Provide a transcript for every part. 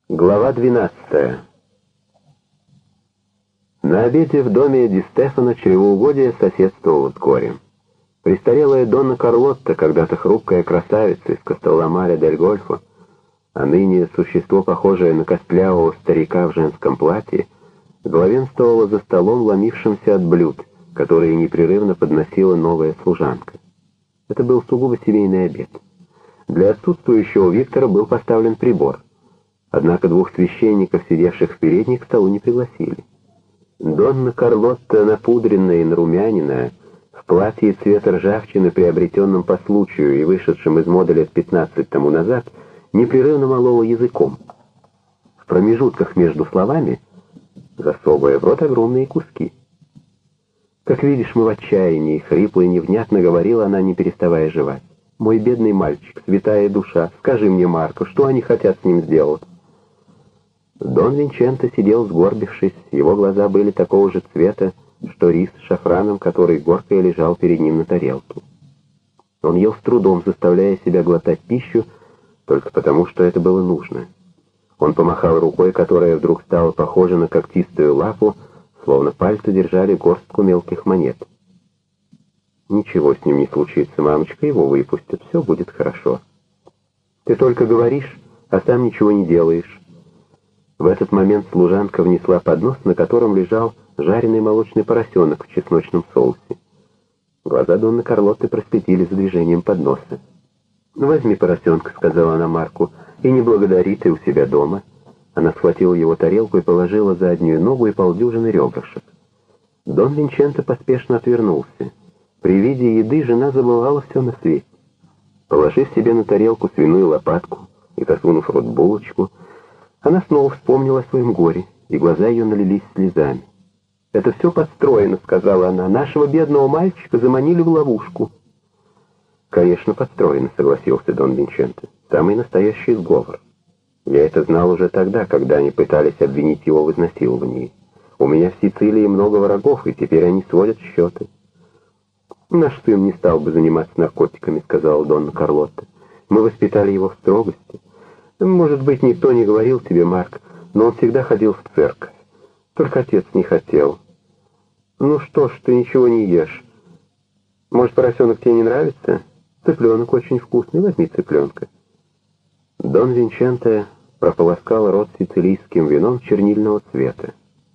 Глава 12. На обеде в доме Ди Стефано чревоугодие соседствовало с горем. Престарелая Донна Карлотта, когда-то хрупкая красавица из Кастелламаре дель Гольфо, а ныне существо, похожее на костлявого старика в женском платье, главенствовала за столом, ломившимся от блюд, которые непрерывно подносила новая служанка. Это был сугубо семейный обед. Для отсутствующего Виктора был поставлен прибор. Однако двух священников, сидевших в передней, к столу не пригласили. Донна Карлотта, напудренная и нарумяненная, в платье цвета ржавчины, приобретенном по случаю и вышедшем из моды лет 15 тому назад, непрерывно молола языком. В промежутках между словами засовывая в рот огромные куски. «Как видишь, мы в отчаянии», — хрипло и невнятно говорила она, не переставая жевать. «Мой бедный мальчик, святая душа, скажи мне, Марко, что они хотят с ним сделать?» Дон Винченто сидел сгорбившись, его глаза были такого же цвета, что рис с шафраном, который горкой лежал перед ним на тарелке. Он ел с трудом, заставляя себя глотать пищу, только потому, что это было нужно. Он помахал рукой, которая вдруг стала похожа на когтистую лапу, словно пальцы держали горстку мелких монет. «Ничего с ним не случится, мамочка, его выпустят, все будет хорошо. Ты только говоришь, а сам ничего не делаешь». В этот момент служанка внесла поднос, на котором лежал жареный молочный поросенок в чесночном соусе. Глаза Донны Карлотты просветили за движением подноса. «Возьми поросенка», — сказала она Марку, — «и не благодари, ты у себя дома». Она схватила его тарелку и положила заднюю ногу и полдюжины ребрышек. Дон Винченто поспешно отвернулся. При виде еды жена забывала все на свете. Положив себе на тарелку свиную лопатку и засунув в рот булочку, она снова вспомнила о своем горе, и глаза ее налились слезами. «Это все подстроено», — сказала она. «Нашего бедного мальчика заманили в ловушку». «Конечно, подстроено», — согласился Дон Винченто. «Самый настоящий сговор. Я это знал уже тогда, когда они пытались обвинить его в изнасиловании. У меня в Сицилии много врагов, и теперь они сводят счеты». «Наш сын не стал бы заниматься наркотиками», — сказала Донна Карлотта. «Мы воспитали его в строгости. Может быть, никто не говорил тебе, Марк, но он всегда ходил в церковь. Только отец не хотел. Ну что ж, ты ничего не ешь. Может, поросенок тебе не нравится? Цыпленок очень вкусный, возьми цыпленка». Дон Винченто прополоскал рот сицилийским вином чернильного цвета.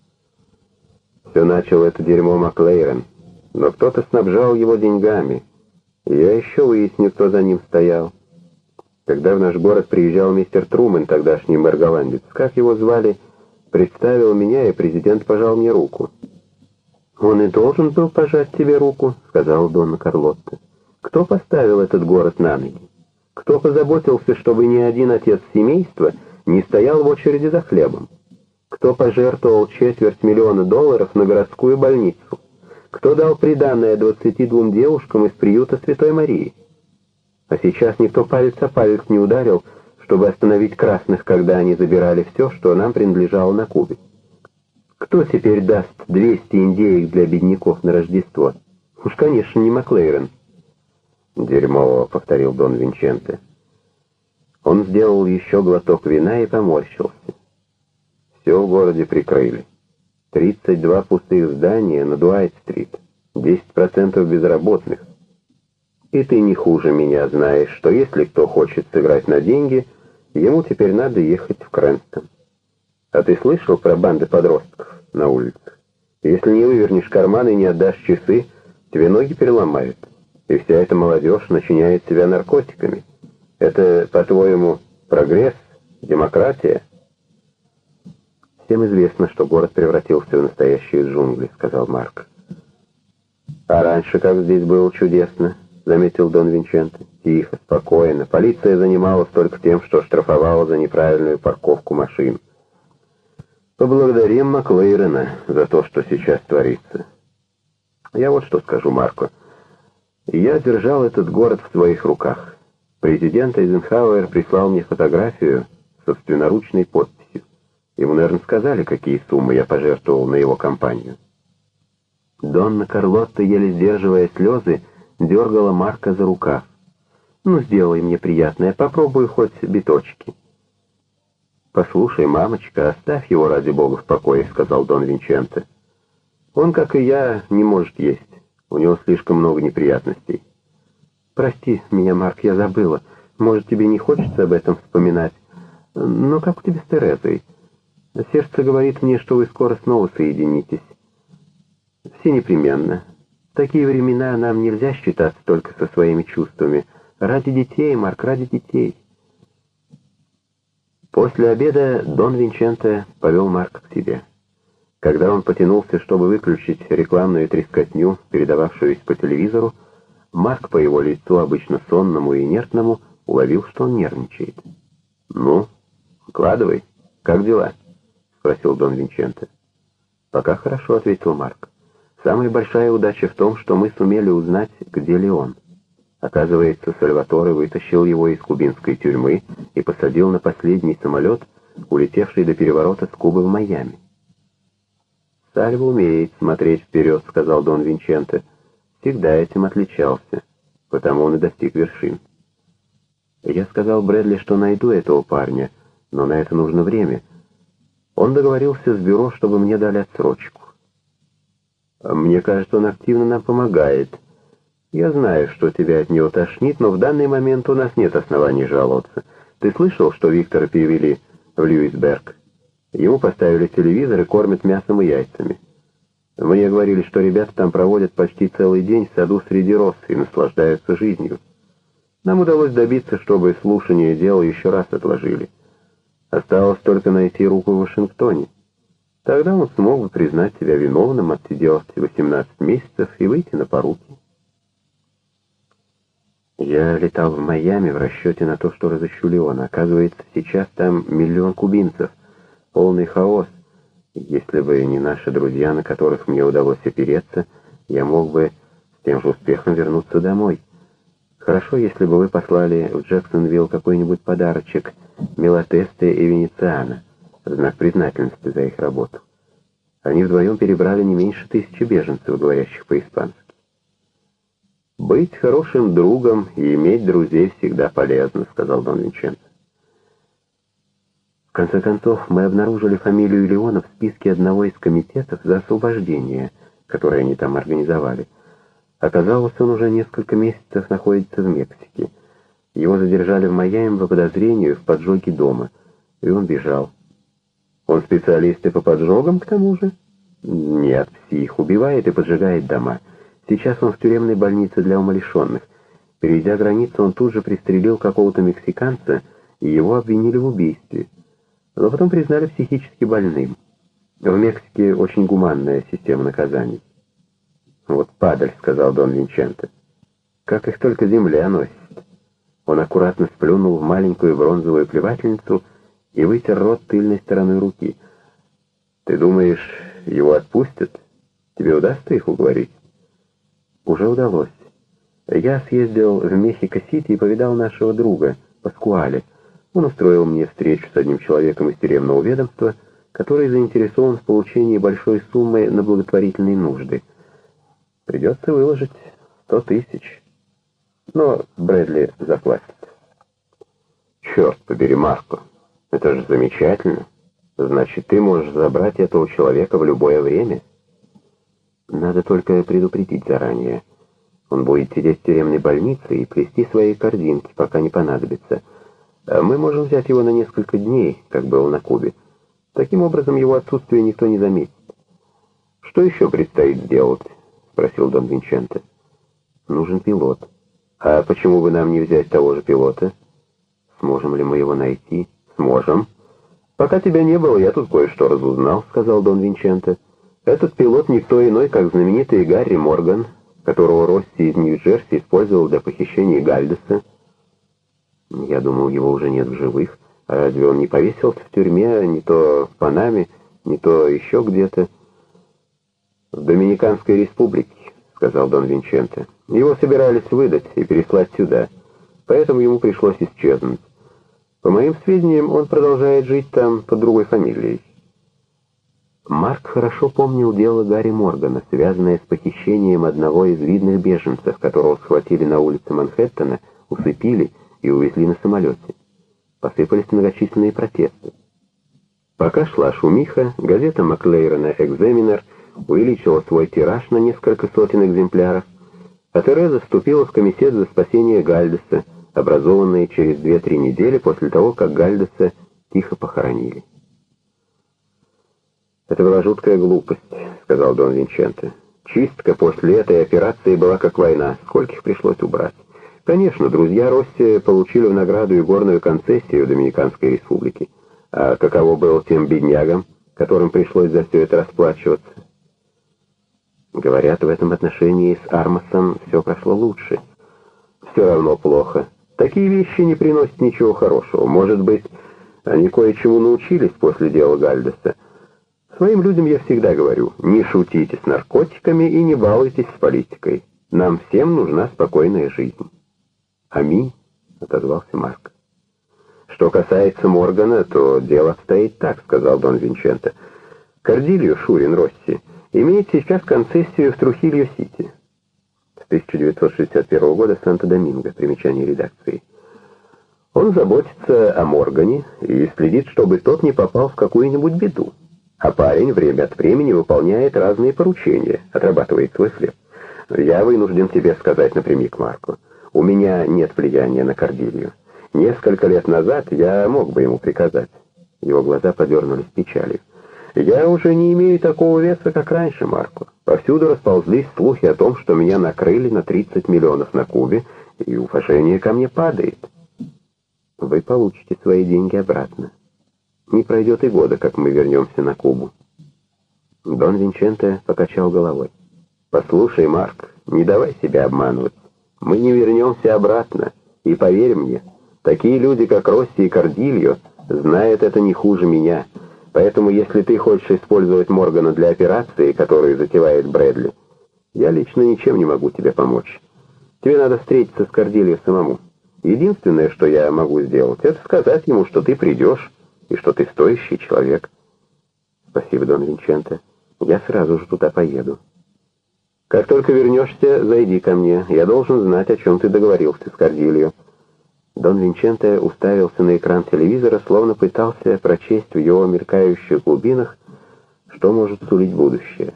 Все начал это дерьмо Маклейрен, но кто-то снабжал его деньгами, и я еще выясню, кто за ним стоял. Когда в наш город приезжал мистер Трумэн, тогдашний мэр-голландец, как его звали, представил меня, и президент пожал мне руку. «Он и должен был пожать тебе руку», — сказала Донна Карлотта. «Кто поставил этот город на ноги? Кто позаботился, чтобы ни один отец семейства не стоял в очереди за хлебом? Кто пожертвовал $250 000 на городскую больницу? Кто дал приданое 22 девушкам из приюта Святой Марии? А сейчас никто палец о палец не ударил, чтобы остановить красных, когда они забирали все, что нам принадлежало на Кубе. Кто теперь даст 200 индеек для бедняков на Рождество? Уж, конечно, не Маклейрен». «Дерьмово», — повторил Дон Винченто. Он сделал еще глоток вина и поморщился. «Все в городе прикрыли. 32 пустых здания на Дуайт-стрит, 10% безработных. И ты не хуже меня знаешь, что если кто хочет сыграть на деньги, ему теперь надо ехать в Крэнстон. А ты слышал про банды подростков на улицах? Если не вывернешь карман и не отдашь часы, тебе ноги переломают. И вся эта молодежь начиняет себя наркотиками. Это, по-твоему, прогресс? Демократия?» «Всем известно, что город превратился в настоящие джунгли», — сказал Марк. «А раньше как здесь было чудесно», — заметил Дон Винченто. «Тихо, спокойно. Полиция занималась только тем, что штрафовала за неправильную парковку машин. Поблагодарим Маклейрена за то, что сейчас творится. Я вот что скажу, Марко. Я держал этот город в своих руках. Президент Эйзенхауэр прислал мне фотографию с собственноручной подписью. Ему, наверное, сказали, какие суммы я пожертвовал на его кампанию». Донна Карлотта, еле сдерживая слезы, дергала Марка за рукав. «Ну, сделай мне приятное, попробуй хоть биточки». «Послушай, мамочка, оставь его ради бога в покое», — сказал Дон Винченто. «Он, как и я, не может есть. У него слишком много неприятностей». «Прости меня, Марк, я забыла. Может, тебе не хочется об этом вспоминать? Но как у тебя с Терезой? Сердце говорит мне, что вы скоро снова соединитесь». «Все непременно. В такие времена нам нельзя считаться только со своими чувствами. Ради детей, Марк, ради детей». После обеда Дон Винченто повел Марка к себе. Когда он потянулся, чтобы выключить рекламную трескотню, передававшуюся по телевизору, Марк по его лицу, обычно сонному и инертному, уловил, что он нервничает. «Ну, укладывай. Как дела?» — спросил Дон Винченто. «Пока хорошо», — ответил Марк. «Самая большая удача в том, что мы сумели узнать, где Леон. Оказывается, Сальваторе вытащил его из кубинской тюрьмы и посадил на последний самолет, улетевший до переворота с Кубы в Майами». «Сальва умеет смотреть вперед», — сказал Дон Винченто. «Всегда этим отличался, потому он и достиг вершин». «Я сказал Брэдли, что найду этого парня, но на это нужно время. Он договорился с бюро, чтобы мне дали отсрочку. Мне кажется, он активно нам помогает. Я знаю, что тебя от него тошнит, но в данный момент у нас нет оснований жаловаться. Ты слышал, что Виктора перевели в Льюисберг? Ему поставили телевизор и кормят мясом и яйцами. Мне говорили, что ребята там проводят почти целый день в саду среди роз и наслаждаются жизнью. Нам удалось добиться, чтобы слушание дела еще раз отложили. Осталось только найти руку в Вашингтоне. Тогда он смог бы признать себя виновным, отсидев 18 месяцев и выйти на поруки. Я летал в Майами в расчете на то, что разыщу Леона. Оказывается, сейчас там 1 миллион кубинцев. Полный хаос. Если бы не наши друзья, на которых мне удалось опереться, я мог бы с тем же успехом вернуться домой. Хорошо, если бы вы послали в Джексонвилл какой-нибудь подарочек Мелатесте и Венециана в знак признательности за их работу. Они вдвоем перебрали не меньше 1000 беженцев, говорящих по-испански. «Быть хорошим другом и иметь друзей всегда полезно», — сказал Дон Винченто. В конце концов, мы обнаружили фамилию Леона в списке одного из комитетов за освобождение, который они там организовали. Оказалось, он уже несколько месяцев находится в Мексике. Его задержали в Майами по подозрению в поджоге дома, и он бежал. Он специалист и по поджогам, к тому же? Нет, псих, убивает и поджигает дома. Сейчас он в тюремной больнице для умалишенных. Перейдя границу, он тут же пристрелил какого-то мексиканца, и его обвинили в убийстве. Но потом признали психически больным. В Мексике очень гуманная система наказаний. «Вот падаль», — сказал Дон Винченто. «Как их только земля носит». Он аккуратно сплюнул в маленькую бронзовую плевательницу и вытер рот тыльной стороной руки. «Ты думаешь, его отпустят? Тебе удастся их уговорить?» «Уже удалось. Я съездил в Мехико-Сити и повидал нашего друга, Паскуале. Он устроил мне встречу с одним человеком из тюремного ведомства, который заинтересован в получении большой суммы на благотворительные нужды. Придется выложить 100 000. Но Брэдли заплатит». «Черт побери, Марко, это же замечательно. Значит, ты можешь забрать этого человека в любое время?» «Надо только предупредить заранее. Он будет сидеть в тюремной больнице и плести свои корзинки, пока не понадобится. Мы можем взять его на несколько дней, как было на Кубе. Таким образом, его отсутствие никто не заметит». «Что еще предстоит сделать?» — спросил Дон Винченто. «Нужен пилот». «А почему бы нам не взять того же пилота?» «Сможем ли мы его найти?» «Сможем. Пока тебя не было, я тут кое-что разузнал», — сказал Дон Винченто. «Этот пилот никто иной, как знаменитый Гарри Морган, которого Росси из Нью-Джерси использовал для похищения Гальдеса». «Я думал, его уже нет в живых. А разве он не повесился в тюрьме, не то в Панаме, не то еще где-то?» «В Доминиканской республике», — сказал Дон Винченто. «Его собирались выдать и переслать сюда, поэтому ему пришлось исчезнуть. По моим сведениям, он продолжает жить там под другой фамилией». Марк хорошо помнил дело Гарри Моргана, связанное с похищением одного из видных беженцев, которого схватили на улице Манхэттена, усыпили и увезли на самолете. Посыпались многочисленные протесты. Пока шла шумиха, газета Маклейрона «Экзаменер» увеличила свой тираж на несколько сотен экземпляров, а Тереза вступила в комитет за спасение Гальдеса, образованный через 2-3 недели после того, как Гальдеса тихо похоронили. «Это была жуткая глупость», — сказал Дон Винченте. «Чистка после этой операции была как война. Скольких пришлось убрать. Конечно, друзья Росси получили в награду и горную концессию Доминиканской республики. А каково было тем беднягам, которым пришлось за все это расплачиваться?» «Говорят, в этом отношении с Армасом все прошло лучше». «Все равно плохо. Такие вещи не приносят ничего хорошего. Может быть, они кое-чему научились после дела Гальдеса. Своим людям я всегда говорю, не шутите с наркотиками и не балуйтесь с политикой. Нам всем нужна спокойная жизнь». «Аминь», — отозвался Марк. «Что касается Моргана, то дело обстоит так», — сказал Дон Винченто. «Кордильо Шурин Росси имеет сейчас концессию в Трухильо-Сити». С 1961 года Санто-Доминго. Примечание редакции. Он заботится о Моргане и следит, чтобы тот не попал в какую-нибудь беду. А парень время от времени выполняет разные поручения, отрабатывает свой хлеб. Я вынужден тебе сказать напрямик, Марко, у меня нет влияния на Кордильо. Несколько лет назад я мог бы ему приказать. Его глаза подернулись печалью. Я уже не имею такого веса, как раньше, Марко. Повсюду расползлись слухи о том, что меня накрыли на 30 миллионов на Кубе, и уважение ко мне падает. Вы получите свои деньги обратно. Не пройдет и года, как мы вернемся на Кубу. Дон Винченто покачал головой. «Послушай, Марк, не давай себя обманывать. Мы не вернемся обратно. И поверь мне, такие люди, как Росси и Кордильо, знают это не хуже меня. Поэтому, если ты хочешь использовать Моргана для операции, которую затевает Брэдли, я лично ничем не могу тебе помочь. Тебе надо встретиться с Кордильо самому. Единственное, что я могу сделать, это сказать ему, что ты придешь, и что ты стоящий человек». «Спасибо, Дон Винченто. Я сразу же туда поеду». «Как только вернешься, зайди ко мне. Я должен знать, о чем ты договорился с Кордильо». Дон Винченто уставился на экран телевизора, словно пытался прочесть в его меркающих глубинах, что может сулить будущее.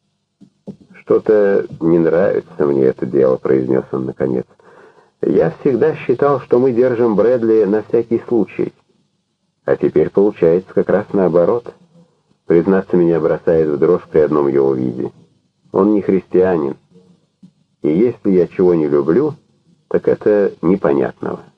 «Что-то не нравится мне это дело», — произнес он наконец. «Я всегда считал, что мы держим Брэдли на всякий случай. А теперь получается как раз наоборот. Признаться, меня бросает в дрожь при одном его виде. Он не христианин. И если я чего не люблю, так это непонятного».